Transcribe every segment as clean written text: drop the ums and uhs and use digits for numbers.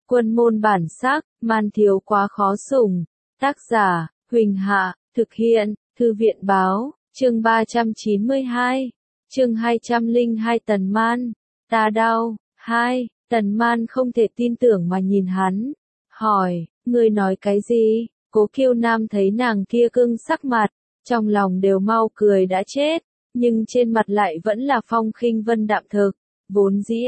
Quân môn bản sắc, man thiếu quá khó sủng. Tác giả, Huỳnh Hạ, thực hiện, Thư viện báo, chương 392, chương 202 Tần Man, ta đau, 2, Tần Man không thể tin tưởng mà nhìn hắn, hỏi, ngươi nói cái gì? Cố Kiêu Nam thấy nàng kia cưng sắc mặt, trong lòng đều mau cười đã chết, nhưng trên mặt lại vẫn là phong khinh vân đạm thực, vốn dĩ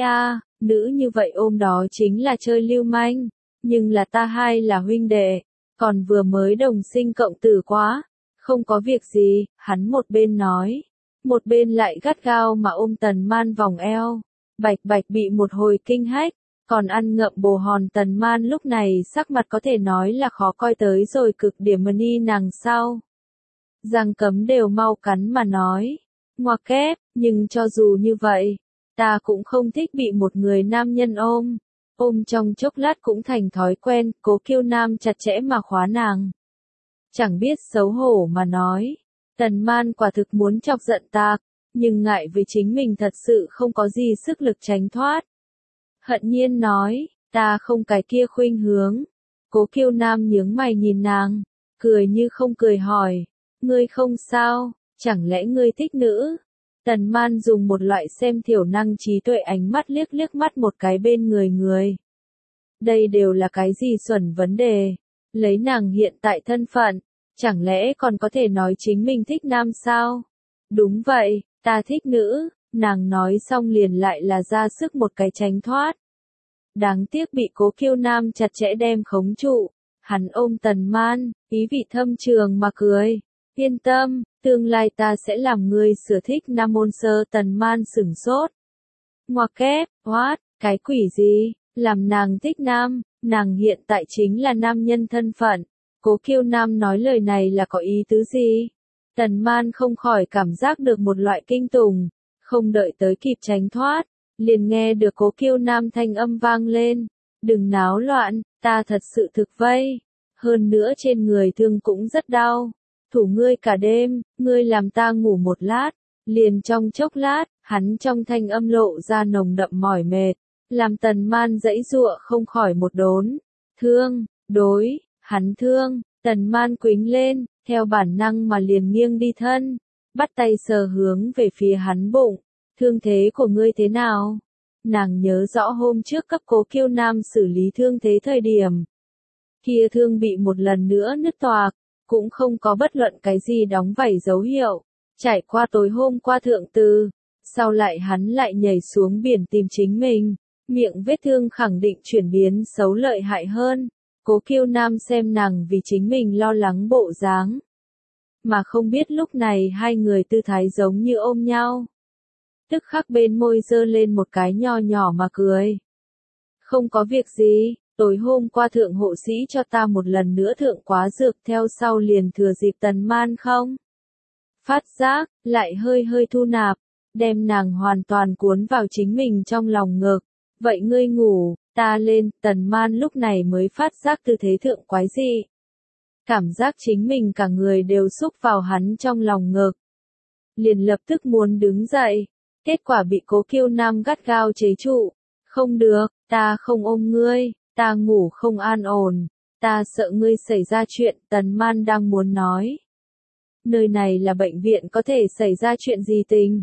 nữ như vậy ôm đó chính là chơi lưu manh, nhưng là ta hai là huynh đệ, còn vừa mới đồng sinh cộng tử quá, không có việc gì, hắn một bên nói, một bên lại gắt gao mà ôm Tần Man vòng eo, bạch bạch bị một hồi kinh hách, còn ăn ngậm bồ hòn. Tần Man lúc này sắc mặt có thể nói là khó coi tới rồi cực điểm mà ni nàng sau. Răng cấm đều mau cắn mà nói, ngoặc kép, nhưng cho dù như vậy, ta cũng không thích bị một người nam nhân ôm. Ôm trong chốc lát cũng thành thói quen, Cố Kiêu Nam chặt chẽ mà khóa nàng. Chẳng biết xấu hổ mà nói, Tần Man quả thực muốn chọc giận ta, nhưng ngại vì chính mình thật sự không có gì sức lực tránh thoát. Hận nhiên nói, ta không cái kia khuynh hướng. Cố Kiêu Nam nhướng mày nhìn nàng, cười như không cười hỏi, ngươi không sao, chẳng lẽ ngươi thích nữ? Tần Man dùng một loại xem thiểu năng trí tuệ ánh mắt liếc liếc mắt một cái bên người. Đây đều là cái gì xuẩn vấn đề? Lấy nàng hiện tại thân phận, chẳng lẽ còn có thể nói chính mình thích nam sao? Đúng vậy, ta thích nữ, nàng nói xong liền lại là ra sức một cái tránh thoát. Đáng tiếc bị Cố Kiêu Nam chặt chẽ đem khống trụ, hắn ôm Tần Man, ý vị thâm trường mà cười. Yên tâm, tương lai ta sẽ làm ngươi sửa thích nam môn sơ. Tần Man sửng sốt. Ngoặc kép, what, cái quỷ gì, làm nàng thích nam, nàng hiện tại chính là nam nhân thân phận. Cố Kiêu Nam nói lời này là có ý tứ gì? Tần Man không khỏi cảm giác được một loại kinh tủng, không đợi tới kịp tránh thoát, liền nghe được Cố Kiêu Nam thanh âm vang lên. Đừng náo loạn, ta thật sự thực vây. Hơn nữa trên người thương cũng rất đau. Thủ ngươi cả đêm, ngươi làm ta ngủ một lát, liền trong chốc lát, hắn trong thanh âm lộ ra nồng đậm mỏi mệt, làm Tần Man giãy giụa không khỏi một đốn. Thương, đối, hắn thương, Tần Man quĩnh lên, theo bản năng mà liền nghiêng đi thân, bắt tay sờ hướng về phía hắn bụng. Thương thế của ngươi thế nào? Nàng nhớ rõ hôm trước cấp Cố Kiêu Nam xử lý thương thế thời điểm. Kia thương bị một lần nữa nứt toạc, cũng không có bất luận cái gì đóng vảy dấu hiệu. Trải qua tối hôm qua thượng từ, sau lại hắn lại nhảy xuống biển tìm chính mình, miệng vết thương khẳng định chuyển biến xấu lợi hại hơn. Cố Kiêu Nam xem nàng vì chính mình lo lắng bộ dáng, mà không biết lúc này hai người tư thái giống như ôm nhau. Tức khắc bên môi giơ lên một cái nho nhỏ mà cười. Không có việc gì, tối hôm qua thượng hộ sĩ cho ta một lần nữa thượng quá dược, theo sau liền thừa dịp Tần Man không phát giác, lại hơi hơi thu nạp, đem nàng hoàn toàn cuốn vào chính mình trong lòng ngực. Vậy ngươi ngủ, ta lên. Tần Man lúc này mới phát giác tư thế thượng quái dị. Cảm giác chính mình cả người đều xúc vào hắn trong lòng ngực. Liền lập tức muốn đứng dậy, kết quả bị Cố Kiêu Nam gắt gao chế trụ. Không được, ta không ôm ngươi, ta ngủ không an ổn, ta sợ ngươi xảy ra chuyện. Tần Man đang muốn nói, nơi này là bệnh viện, có thể xảy ra chuyện gì tình.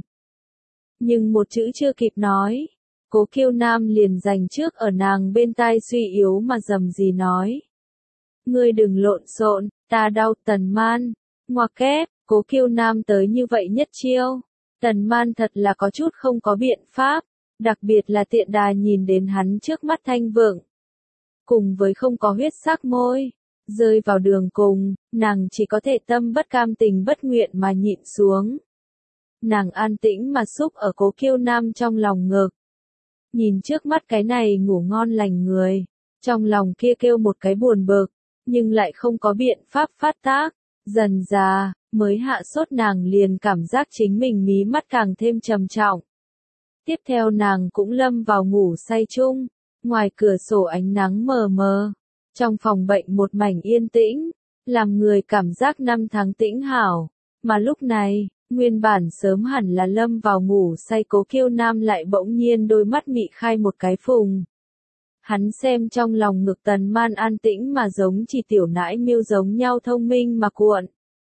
Nhưng một chữ chưa kịp nói, Cố Kiêu Nam liền giành trước ở nàng bên tai suy yếu mà rầm rì nói. Ngươi đừng lộn xộn, ta đau. Tần Man, ngoặc kép, Cố Kiêu Nam tới như vậy nhất chiêu. Tần Man thật là có chút không có biện pháp, đặc biệt là tiện đà nhìn đến hắn trước mắt thanh vượng, cùng với không có huyết sắc môi, rơi vào đường cùng, nàng chỉ có thể tâm bất cam tình bất nguyện mà nhịn xuống. Nàng an tĩnh mà xúc ở Cố Kiêu Nam trong lòng ngực. Nhìn trước mắt cái này ngủ ngon lành người, trong lòng kia kêu một cái buồn bực, nhưng lại không có biện pháp phát tác. Dần dà, mới hạ sốt nàng liền cảm giác chính mình mí mắt càng thêm trầm trọng. Tiếp theo nàng cũng lâm vào ngủ say chung, ngoài cửa sổ ánh nắng mờ mờ, trong phòng bệnh một mảnh yên tĩnh, làm người cảm giác năm tháng tĩnh hảo, mà lúc này, nguyên bản sớm hẳn là lâm vào ngủ say Cố Kiêu Nam lại bỗng nhiên đôi mắt mị khai một cái phùng. Hắn xem trong lòng ngực Tần Man an tĩnh mà giống chỉ tiểu nãi miêu giống nhau thông minh mà cuộn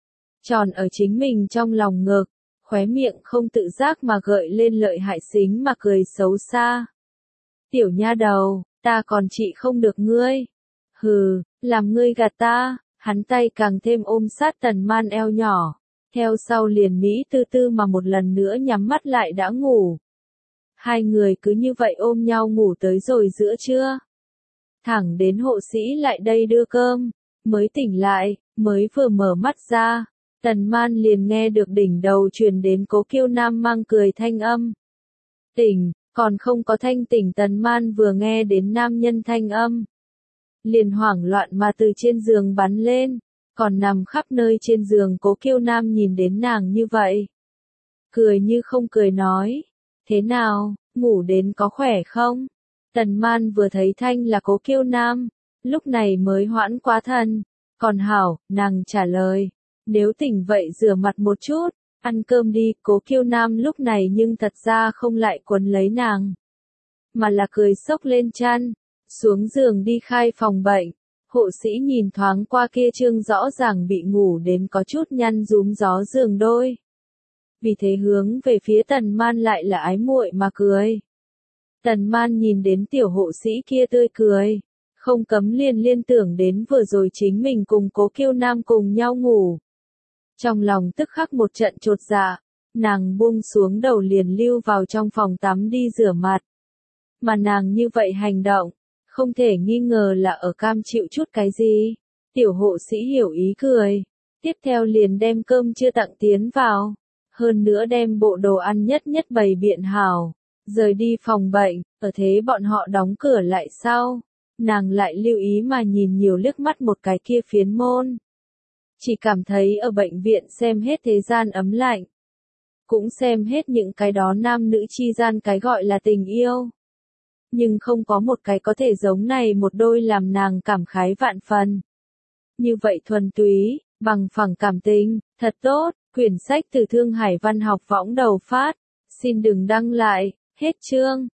tròn ở chính mình trong lòng ngực, khóe miệng không tự giác mà gợi lên lợi hại xính mà cười xấu xa. Tiểu nha đầu, ta còn trị không được ngươi. Hừ, làm ngươi gạt ta. Hắn tay càng thêm ôm sát Tần Man eo nhỏ, theo sau liền mỹ tư tư mà một lần nữa nhắm mắt lại đã ngủ. Hai người cứ như vậy ôm nhau ngủ tới rồi giữa trưa. Thẳng đến hộ sĩ lại đây đưa cơm, mới tỉnh lại, mới vừa mở mắt ra, Tần Man liền nghe được đỉnh đầu truyền đến Cố Kiêu Nam mang cười thanh âm. Tỉnh, còn không có thanh tỉnh. Tần Man vừa nghe đến nam nhân thanh âm, liền hoảng loạn mà từ trên giường bắn lên, còn nằm khắp nơi trên giường Cố Kiêu Nam nhìn đến nàng như vậy, cười như không cười nói, thế nào, ngủ đến có khỏe không? Tần Man vừa thấy thanh là Cố Kiêu Nam, lúc này mới hoãn quá thần, còn hảo, nàng trả lời, nếu tỉnh vậy rửa mặt một chút, ăn cơm đi. Cố Kiêu Nam lúc này nhưng thật ra không lại quấn lấy nàng, mà là cười xốc lên chăn, xuống giường đi khai phòng bệnh. Hộ sĩ nhìn thoáng qua kia trương rõ ràng bị ngủ đến có chút nhăn rúm gió giường đôi, vì thế hướng về phía Tần Man lại là ái muội mà cười. Tần Man nhìn đến tiểu hộ sĩ kia tươi cười, không cấm liên tưởng đến vừa rồi chính mình cùng Cố Kiêu Nam cùng nhau ngủ. Trong lòng tức khắc một trận chột dạ, nàng buông xuống đầu liền lưu vào trong phòng tắm đi rửa mặt. Mà nàng như vậy hành động, không thể nghi ngờ là ở cam chịu chút cái gì. Tiểu hộ sĩ hiểu ý cười, tiếp theo liền đem cơm trưa tặng tiến vào, hơn nữa đem bộ đồ ăn nhất nhất bày biện hảo, rời đi phòng bệnh. Ở thế bọn họ đóng cửa lại sau, nàng lại lưu ý mà nhìn nhiều liếc mắt một cái kia phiến môn. Chỉ cảm thấy ở bệnh viện xem hết thế gian ấm lạnh, cũng xem hết những cái đó nam nữ chi gian cái gọi là tình yêu, nhưng không có một cái có thể giống này một đôi làm nàng cảm khái vạn phần. Như vậy thuần túy, bằng phẳng cảm tình, thật tốt. Quyển sách từ Thương Hải Văn học võng đầu phát. Xin đừng đăng lại, hết chương.